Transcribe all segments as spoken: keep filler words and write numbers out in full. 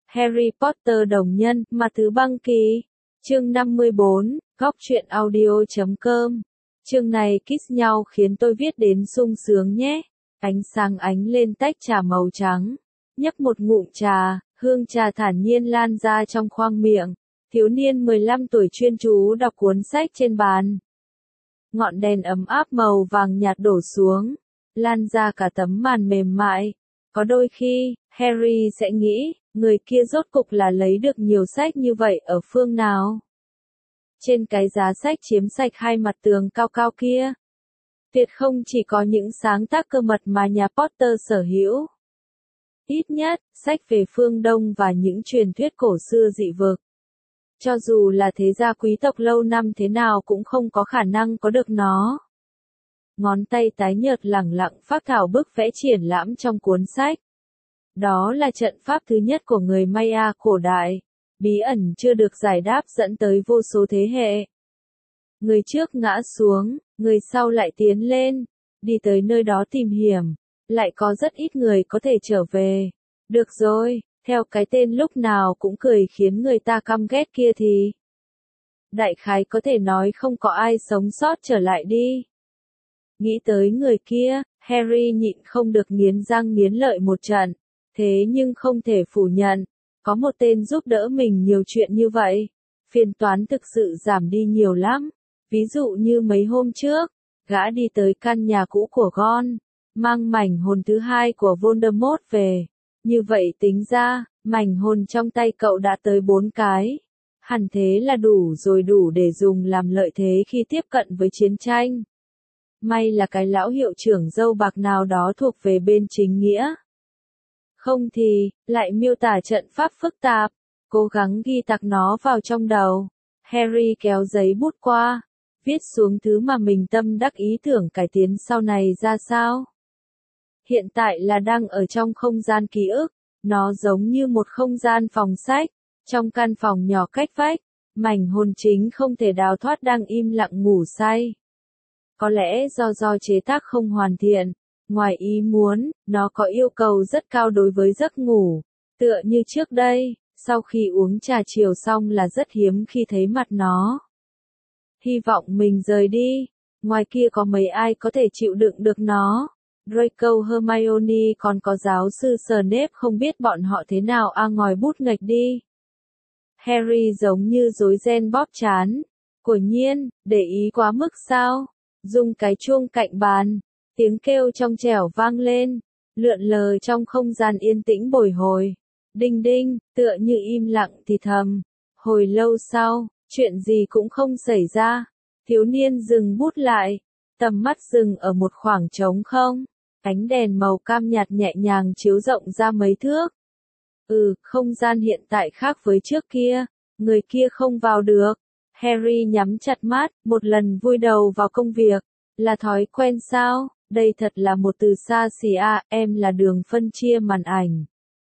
Harry Potter đồng nhân, mà thứ băng kỳ. Chương năm mươi bốn, góc truyện audio chấm com. Chương này kiss nhau khiến tôi viết đến sung sướng nhé. Ánh sáng ánh lên tách trà màu trắng. Nhấp một ngụm trà, hương trà thản nhiên lan ra trong khoang miệng. Thiếu niên mười lăm tuổi chuyên chú đọc cuốn sách trên bàn. Ngọn đèn ấm áp màu vàng nhạt đổ xuống, lan ra cả tấm màn mềm mại. Có đôi khi, Harry sẽ nghĩ, người kia rốt cục là lấy được nhiều sách như vậy ở phương nào? Trên cái giá sách chiếm sạch hai mặt tường cao cao kia. Tuyệt không chỉ có những sáng tác cơ mật mà nhà Potter sở hữu. Ít nhất, sách về phương Đông và những truyền thuyết cổ xưa dị vực. Cho dù là thế gia quý tộc lâu năm thế nào cũng không có khả năng có được nó. Ngón tay tái nhợt lẳng lặng phác thảo bức vẽ triển lãm trong cuốn sách. Đó là trận pháp thứ nhất của người Maya cổ đại, bí ẩn chưa được giải đáp dẫn tới vô số thế hệ. Người trước ngã xuống, người sau lại tiến lên, đi tới nơi đó tìm hiểm, lại có rất ít người có thể trở về. Được rồi, theo cái tên lúc nào cũng cười khiến người ta căm ghét kia thì đại khái có thể nói không có ai sống sót trở lại đi. Nghĩ tới người kia, Harry nhịn không được nghiến răng nghiến lợi một trận. Thế nhưng không thể phủ nhận, có một tên giúp đỡ mình nhiều chuyện như vậy, phiền toán thực sự giảm đi nhiều lắm. Ví dụ như mấy hôm trước, gã đi tới căn nhà cũ của Ron, mang mảnh hồn thứ hai của Voldemort về. Như vậy tính ra, mảnh hồn trong tay cậu đã tới bốn cái. Hẳn thế là đủ rồi, đủ để dùng làm lợi thế khi tiếp cận với chiến tranh. May là cái lão hiệu trưởng râu bạc nào đó thuộc về bên chính nghĩa. Không thì, lại miêu tả trận pháp phức tạp, cố gắng ghi tạc nó vào trong đầu. Harry kéo giấy bút qua, viết xuống thứ mà mình tâm đắc ý tưởng cải tiến sau này ra sao. Hiện tại là đang ở trong không gian ký ức, nó giống như một không gian phòng sách, trong căn phòng nhỏ cách vách, mảnh hồn chính không thể đào thoát đang im lặng ngủ say. Có lẽ do do chế tác không hoàn thiện. Ngoài ý muốn, nó có yêu cầu rất cao đối với giấc ngủ. Tựa như trước đây, sau khi uống trà chiều xong là rất hiếm khi thấy mặt nó. Hy vọng mình rời đi. Ngoài kia có mấy ai có thể chịu đựng được nó. Draco, Hermione còn có giáo sư Snape không biết bọn họ thế nào a à ngòi bút nghịch đi. Harry giống như rối ren bóp trán. Quả nhiên, để ý quá mức sao? Dùng cái chuông cạnh bàn. Tiếng kêu trong trẻo vang lên, lượn lờ trong không gian yên tĩnh bồi hồi. Đinh đinh, tựa như im lặng thì thầm. Hồi lâu sau, chuyện gì cũng không xảy ra. Thiếu niên dừng bút lại, tầm mắt dừng ở một khoảng trống không. Ánh đèn màu cam nhạt nhẹ nhàng chiếu rộng ra mấy thước. Ừ, không gian hiện tại khác với trước kia, người kia không vào được. Harry nhắm chặt mắt, một lần vùi đầu vào công việc. Là thói quen sao? Đây thật là một từ xa xỉ à, em là đường phân chia màn ảnh.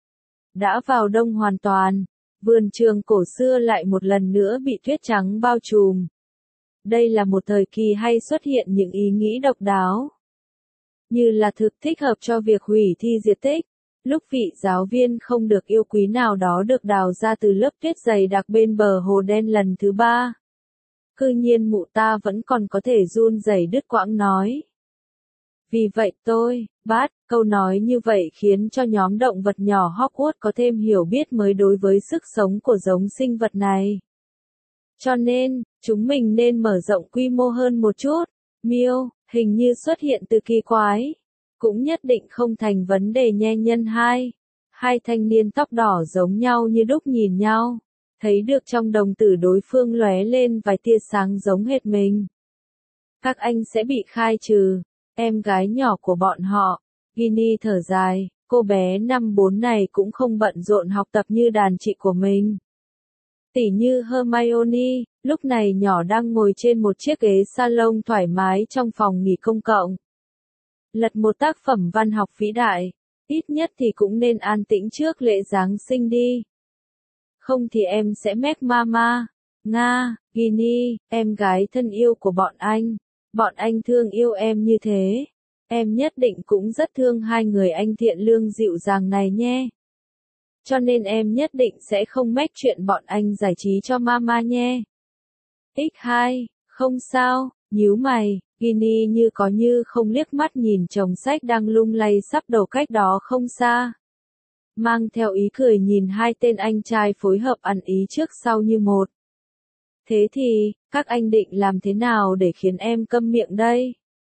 Đã vào đông hoàn toàn, vườn trường cổ xưa lại một lần nữa bị tuyết trắng bao trùm. Đây là một thời kỳ hay xuất hiện những ý nghĩ độc đáo. Như là thực thích hợp cho việc hủy thi diệt tích. Lúc vị giáo viên không được yêu quý nào đó được đào ra từ lớp tuyết dày đặc bên bờ hồ đen lần thứ ba. Cư nhiên mụ ta vẫn còn có thể run rẩy đứt quãng nói. Vì vậy tôi, bát, câu nói như vậy khiến cho nhóm động vật nhỏ Hogwarts có thêm hiểu biết mới đối với sức sống của giống sinh vật này. Cho nên, chúng mình nên mở rộng quy mô hơn một chút. Miêu, hình như xuất hiện từ kỳ quái. Cũng nhất định không thành vấn đề nhe nhân hai. Hai thanh niên tóc đỏ giống nhau như đúc nhìn nhau. Thấy được trong đồng tử đối phương lóe lên vài tia sáng giống hệt mình. Các anh sẽ bị khai trừ. Em gái nhỏ của bọn họ, Ginny thở dài, cô bé năm bốn này cũng không bận rộn học tập như đàn chị của mình. Tỉ như Hermione, lúc này nhỏ đang ngồi trên một chiếc ghế salon thoải mái trong phòng nghỉ công cộng. Lật một tác phẩm văn học vĩ đại, ít nhất thì cũng nên an tĩnh trước lễ Giáng sinh đi. Không thì em sẽ mép mama. Nga, Ginny, em gái thân yêu của bọn anh. Bọn anh thương yêu em như thế. Em nhất định cũng rất thương hai người anh thiện lương dịu dàng này nhé. cho nên em nhất định sẽ không mách chuyện bọn anh giải trí cho mama nhé. ích hai, không sao, nhíu mày, Ginny như có như không liếc mắt nhìn chồng sách đang lung lay sắp đầu cách đó không xa. Mang theo ý cười nhìn hai tên anh trai phối hợp ăn ý trước sau như một. Thế thì, các anh định làm thế nào để khiến em câm miệng đây?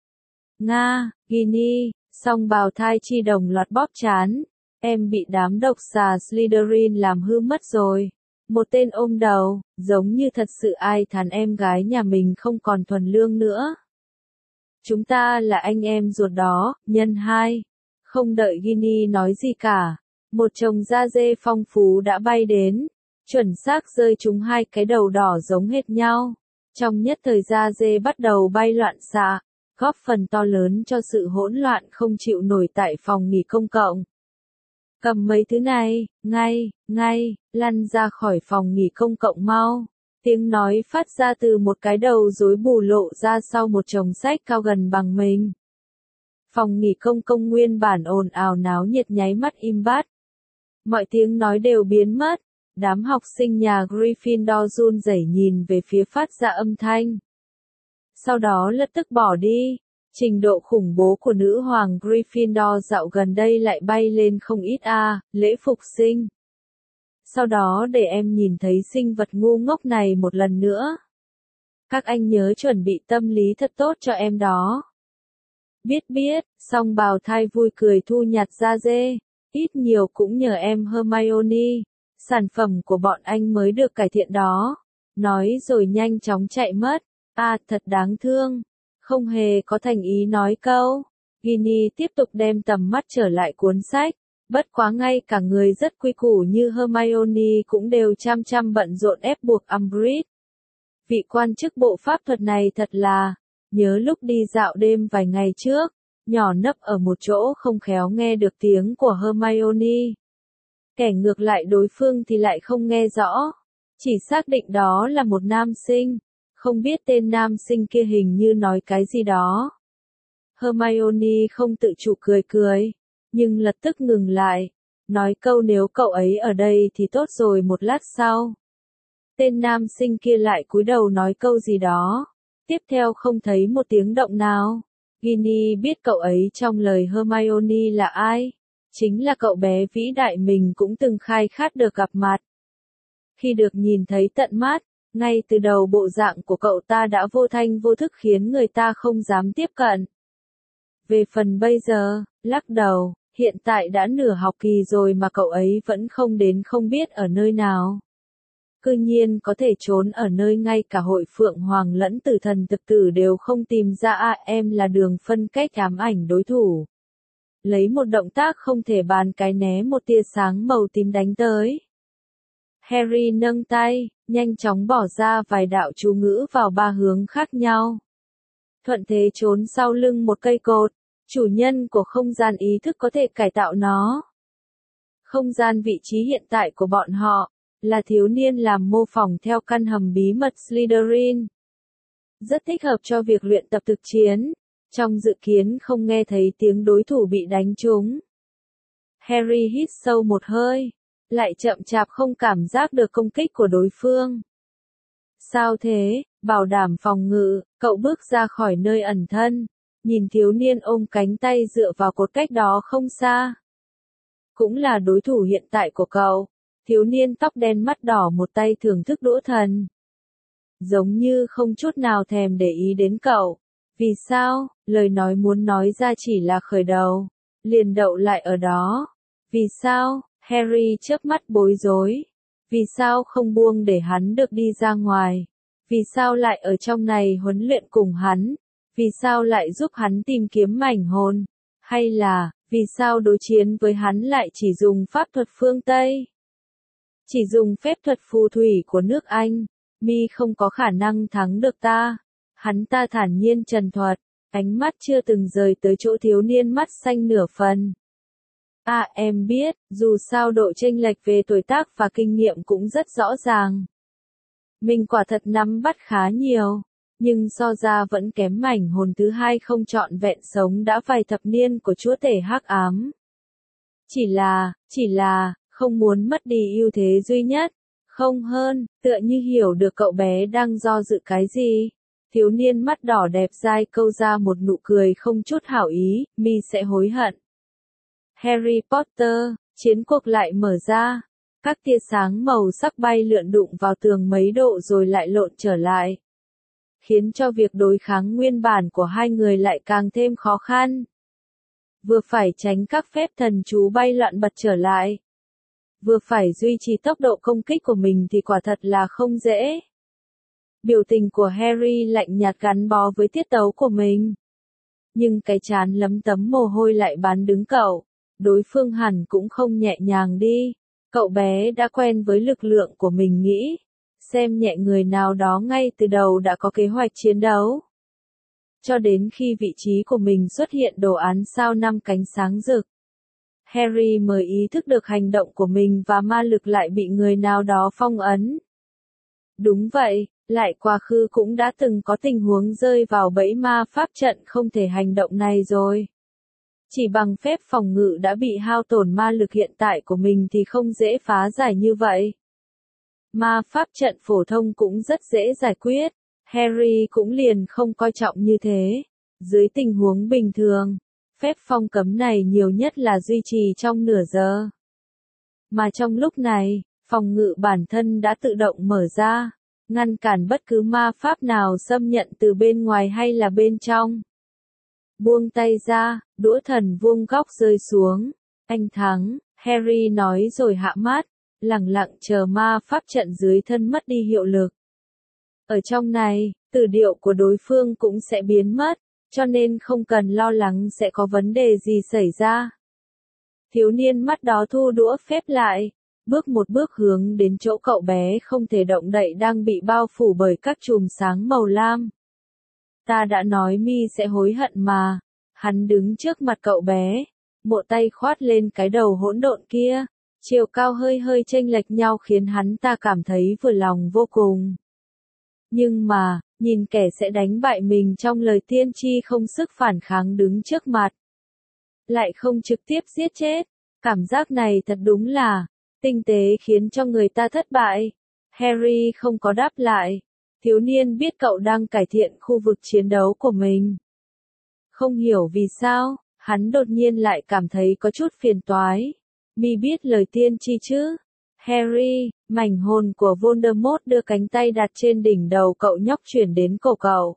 Nga, Ginny, song bào thai chi đồng loạt bóp chán. Em bị đám độc xà Slytherin làm hư mất rồi. Một tên ôm đầu, giống như thật sự ai thán em gái nhà mình không còn thuần lương nữa. Chúng ta là anh em ruột đó, nhân hai. Không đợi Ginny nói gì cả. Một chồng da dê phong phú đã bay đến. Chuẩn xác rơi trúng hai cái đầu đỏ giống hệt nhau. Trong nhất thời da dê bắt đầu bay loạn xạ, góp phần to lớn cho sự hỗn loạn không chịu nổi tại phòng nghỉ công cộng. Cầm mấy thứ này, ngay, ngay, lăn ra khỏi phòng nghỉ công cộng mau. Tiếng nói phát ra từ một cái đầu rối bù lộ ra sau một chồng sách cao gần bằng mình. Phòng nghỉ công công nguyên bản ồn ào náo nhiệt nháy mắt im bát. Mọi tiếng nói đều biến mất. Đám học sinh nhà Gryffindor run rẩy nhìn về phía phát ra âm thanh. Sau đó lập tức bỏ đi. Trình độ khủng bố của nữ hoàng Gryffindor dạo gần đây lại bay lên không ít a, à, lễ phục sinh. Sau đó để em nhìn thấy sinh vật ngu ngốc này một lần nữa. Các anh nhớ chuẩn bị tâm lý thật tốt cho em đó. Biết biết, song bào thai vui cười thu nhặt da dê. Ít nhiều cũng nhờ em Hermione. Sản phẩm của bọn anh mới được cải thiện đó. Nói rồi nhanh chóng chạy mất. À, thật đáng thương. Không hề có thành ý nói câu. Ginny tiếp tục đem tầm mắt trở lại cuốn sách. Bất quá ngay cả người rất quy củ như Hermione cũng đều chăm chăm bận rộn ép buộc Umbridge. Vị quan chức bộ pháp thuật này thật là, nhớ lúc đi dạo đêm vài ngày trước, nhỏ nấp ở một chỗ không khéo nghe được tiếng của Hermione. Kẻ ngược lại đối phương thì lại không nghe rõ. Chỉ xác định đó là một nam sinh. Không biết tên nam sinh kia hình như nói cái gì đó. Hermione không tự chủ cười cười. Nhưng lập tức ngừng lại. Nói câu nếu cậu ấy ở đây thì tốt rồi một lát sau. Tên nam sinh kia lại cúi đầu nói câu gì đó. Tiếp theo không thấy một tiếng động nào. Ginny biết cậu ấy trong lời Hermione là ai. Chính là cậu bé vĩ đại mình cũng từng khai khát được gặp mặt. Khi được nhìn thấy tận mắt, ngay từ đầu bộ dạng của cậu ta đã vô thanh vô thức khiến người ta không dám tiếp cận. Về phần bây giờ, lắc đầu, hiện tại đã nửa học kỳ rồi mà cậu ấy vẫn không đến không biết ở nơi nào. Cư nhiên có thể trốn ở nơi ngay cả hội Phượng Hoàng lẫn Tử Thần Thực Tử đều không tìm ra à, em là đường phân cách ám ảnh đối thủ. Lấy một động tác không thể bàn cái né một tia sáng màu tím đánh tới. Harry nâng tay, nhanh chóng bỏ ra vài đạo chú ngữ vào ba hướng khác nhau. Thuận thế trốn sau lưng một cây cột, chủ nhân của không gian ý thức có thể cải tạo nó. Không gian vị trí hiện tại của bọn họ, là thiếu niên làm mô phỏng theo căn hầm bí mật Slytherin. Rất thích hợp cho việc luyện tập thực chiến. Trong dự kiến không nghe thấy tiếng đối thủ bị đánh trúng. Harry hít sâu một hơi, lại chậm chạp không cảm giác được công kích của đối phương. Sao thế, bảo đảm phòng ngự, cậu bước ra khỏi nơi ẩn thân, nhìn thiếu niên ôm cánh tay dựa vào cột cách đó không xa. Cũng là đối thủ hiện tại của cậu, thiếu niên tóc đen mắt đỏ một tay thưởng thức đũa thần. Giống như không chút nào thèm để ý đến cậu. Vì sao, lời nói muốn nói ra chỉ là khởi đầu, liền đậu lại ở đó. Vì sao, Harry chớp mắt bối rối. Vì sao không buông để hắn được đi ra ngoài? Vì sao lại ở trong này huấn luyện cùng hắn? Vì sao lại giúp hắn tìm kiếm mảnh hồn? Hay là, vì sao đối chiến với hắn lại chỉ dùng pháp thuật phương Tây? Chỉ dùng phép thuật phù thủy của nước Anh, mi không có khả năng thắng được ta. Hắn ta thản nhiên trần thuật, ánh mắt chưa từng rời tới chỗ thiếu niên mắt xanh nửa phần. À em biết, dù sao độ chênh lệch về tuổi tác và kinh nghiệm cũng rất rõ ràng. Mình quả thật nắm bắt khá nhiều, nhưng so ra vẫn kém mảnh hồn thứ hai không trọn vẹn sống đã vài thập niên của chúa tể hắc ám. Chỉ là, chỉ là, không muốn mất đi ưu thế duy nhất. Không hơn, tựa như hiểu được cậu bé đang do dự cái gì. Thiếu niên mắt đỏ đẹp dai câu ra một nụ cười không chút hảo ý, mi sẽ hối hận. Harry Potter, chiến cuộc lại mở ra. Các tia sáng màu sắc bay lượn đụng vào tường mấy độ rồi lại lộn trở lại. Khiến cho việc đối kháng nguyên bản của hai người lại càng thêm khó khăn. Vừa phải tránh các phép thần chú bay loạn bật trở lại. Vừa phải duy trì tốc độ công kích của mình thì quả thật là không dễ. Biểu tình của Harry lạnh nhạt gắn bó với tiết tấu của mình. Nhưng cái trán lấm tấm mồ hôi lại bán đứng cậu. Đối phương hẳn cũng không nhẹ nhàng đi. Cậu bé đã quen với lực lượng của mình nghĩ. Xem nhẹ người nào đó ngay từ đầu đã có kế hoạch chiến đấu. Cho đến khi vị trí của mình xuất hiện đồ án sao năm cánh sáng rực. Harry mới ý thức được hành động của mình và ma lực lại bị người nào đó phong ấn. Đúng vậy, lại quá khứ cũng đã từng có tình huống rơi vào bẫy ma pháp trận không thể hành động này rồi. Chỉ bằng phép phòng ngự đã bị hao tổn ma lực hiện tại của mình thì không dễ phá giải như vậy. Ma pháp trận phổ thông cũng rất dễ giải quyết, Harry cũng liền không coi trọng như thế. Dưới tình huống bình thường, phép phong cấm này nhiều nhất là duy trì trong nửa giờ. Mà trong lúc này, phòng ngự bản thân đã tự động mở ra, ngăn cản bất cứ ma pháp nào xâm nhận từ bên ngoài hay là bên trong. Buông tay ra, đũa thần vuông góc rơi xuống. Anh thắng, Harry nói rồi hạ mắt, lặng lặng chờ ma pháp trận dưới thân mất đi hiệu lực. Ở trong này, từ điệu của đối phương cũng sẽ biến mất, cho nên không cần lo lắng sẽ có vấn đề gì xảy ra. Thiếu niên mắt đó thu đũa phép lại, bước một bước hướng đến chỗ cậu bé không thể động đậy đang bị bao phủ bởi các chùm sáng màu lam. Ta đã nói mi sẽ hối hận mà. Hắn đứng trước mặt cậu bé, một tay khoát lên cái đầu hỗn độn kia, chiều cao hơi hơi chênh lệch nhau khiến hắn ta cảm thấy vừa lòng vô cùng. Nhưng mà, nhìn kẻ sẽ đánh bại mình trong lời tiên tri không sức phản kháng đứng trước mặt. Lại không trực tiếp giết chết, cảm giác này thật đúng là, tinh tế khiến cho người ta thất bại. Harry không có đáp lại. Thiếu niên biết cậu đang cải thiện khu vực chiến đấu của mình. Không hiểu vì sao, hắn đột nhiên lại cảm thấy có chút phiền toái. Mi biết lời tiên tri chứ? Harry, mảnh hồn của Voldemort đưa cánh tay đặt trên đỉnh đầu cậu nhóc chuyển đến cổ cậu.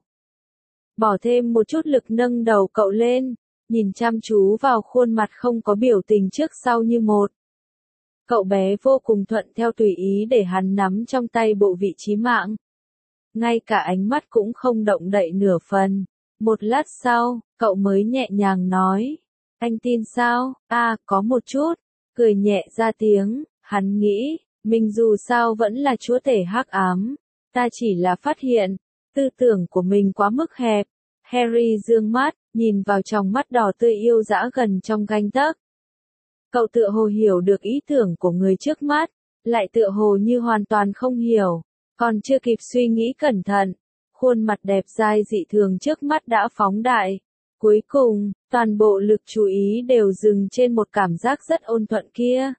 Bỏ thêm một chút lực nâng đầu cậu lên, nhìn chăm chú vào khuôn mặt không có biểu tình trước sau như một. Cậu bé vô cùng thuận theo tùy ý để hắn nắm trong tay bộ vị chí mạng. Ngay cả ánh mắt cũng không động đậy nửa phần. Một lát sau, cậu mới nhẹ nhàng nói. Anh tin sao? À, có một chút. Cười nhẹ ra tiếng, hắn nghĩ, mình dù sao vẫn là chúa tể hắc ám. Ta chỉ là phát hiện, tư tưởng của mình quá mức hẹp. Harry dương mắt, nhìn vào tròng mắt đỏ tươi yêu dã gần trong ganh tấc. Cậu tựa hồ hiểu được ý tưởng của người trước mắt, lại tựa hồ như hoàn toàn không hiểu. Còn chưa kịp suy nghĩ cẩn thận, khuôn mặt đẹp dai dị thường trước mắt đã phóng đại. Cuối cùng, toàn bộ lực chú ý đều dừng trên một cảm giác rất ôn thuận kia.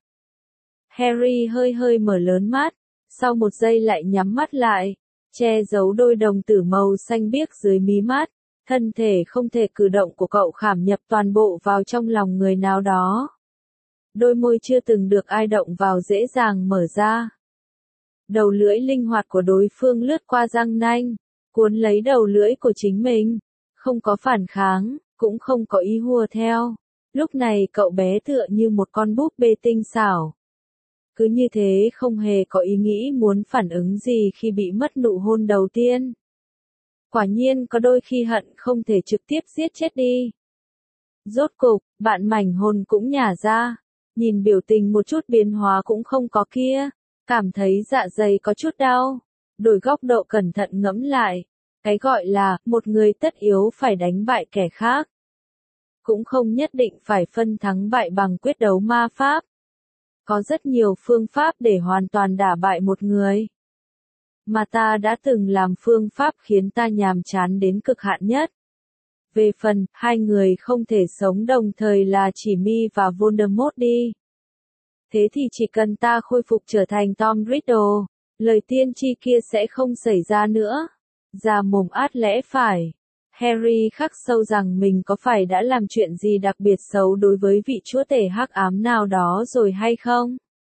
Harry hơi hơi mở lớn mắt, sau một giây lại nhắm mắt lại, che giấu đôi đồng tử màu xanh biếc dưới mí mắt. Thân thể không thể cử động của cậu khảm nhập toàn bộ vào trong lòng người nào đó. Đôi môi chưa từng được ai động vào dễ dàng mở ra. Đầu lưỡi linh hoạt của đối phương lướt qua răng nanh, cuốn lấy đầu lưỡi của chính mình, không có phản kháng, cũng không có ý hùa theo. Lúc này cậu bé tựa như một con búp bê tinh xảo. Cứ như thế không hề có ý nghĩ muốn phản ứng gì khi bị mất nụ hôn đầu tiên. Quả nhiên có đôi khi hận không thể trực tiếp giết chết đi. Rốt cục, bạn mảnh hồn cũng nhả ra, nhìn biểu tình một chút biến hóa cũng không có kia. Cảm thấy dạ dày có chút đau, đổi góc độ cẩn thận ngẫm lại, cái gọi là một người tất yếu phải đánh bại kẻ khác. Cũng không nhất định phải phân thắng bại bằng quyết đấu ma pháp. Có rất nhiều phương pháp để hoàn toàn đả bại một người. Mà ta đã từng làm phương pháp khiến ta nhàm chán đến cực hạn nhất. Về phần, hai người không thể sống đồng thời là chỉ Mi và Voldemort đi. Thế thì chỉ cần ta khôi phục trở thành Tom Riddle, lời tiên tri kia sẽ không xảy ra nữa. Ra mồm át lẽ phải. Harry khắc sâu rằng mình có phải đã làm chuyện gì đặc biệt xấu đối với vị chúa tể hắc ám nào đó rồi hay không?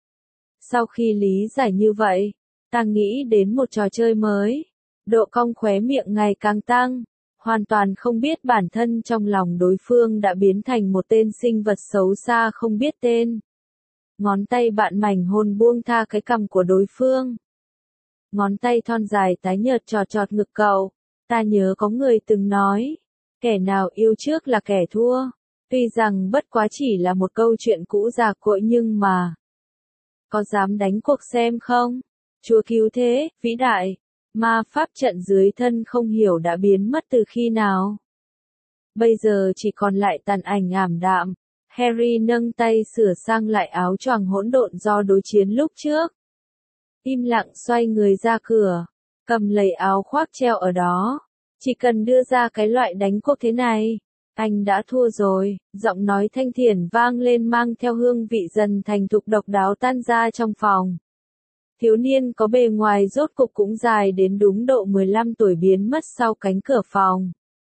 Sau khi lý giải như vậy, ta nghĩ đến một trò chơi mới. Độ cong khóe miệng ngày càng tăng, hoàn toàn không biết bản thân trong lòng đối phương đã biến thành một tên sinh vật xấu xa không biết tên. Ngón tay bạn mảnh hồn buông tha cái cằm của đối phương. Ngón tay thon dài tái nhợt trọt trọt ngực cậu. Ta nhớ có người từng nói, kẻ nào yêu trước là kẻ thua. Tuy rằng bất quá chỉ là một câu chuyện cũ già cỗi nhưng mà, có dám đánh cuộc xem không? Chúa cứu thế, vĩ đại, ma pháp trận dưới thân không hiểu đã biến mất từ khi nào. Bây giờ chỉ còn lại tàn ảnh ảm đạm. Harry nâng tay sửa sang lại áo choàng hỗn độn do đối chiến lúc trước. Im lặng xoay người ra cửa, cầm lấy áo khoác treo ở đó. Chỉ cần đưa ra cái loại đánh cuộc thế này, anh đã thua rồi. Giọng nói thanh thiền vang lên mang theo hương vị dần thành thục độc đáo tan ra trong phòng. Thiếu niên có bề ngoài rốt cục cũng dài đến đúng độ mười lăm tuổi biến mất sau cánh cửa phòng.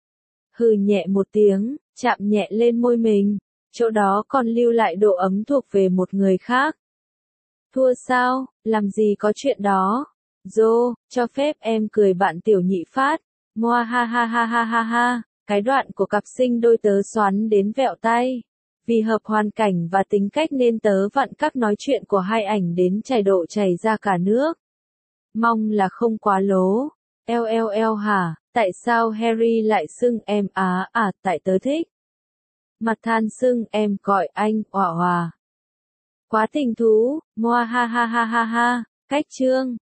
Hừ nhẹ một tiếng, chạm nhẹ lên môi mình, chỗ đó còn lưu lại độ ấm thuộc về một người khác. Thua sao, làm gì có chuyện đó. Dô, cho phép em cười bạn tiểu nhị phát. Moa ha ha ha ha ha ha, cái đoạn của cặp sinh đôi tớ xoắn đến vẹo tay. Vì hợp hoàn cảnh và tính cách nên tớ vặn các nói chuyện của hai ảnh đến chảy độ chảy ra cả nước. Mong là không quá lố. Eo eo eo hả, tại sao Harry lại xưng em á à, tại tớ thích. Mặt than xưng em gọi anh, òa hòa. Quá tình thú, moa ha ha ha ha ha, cách chương.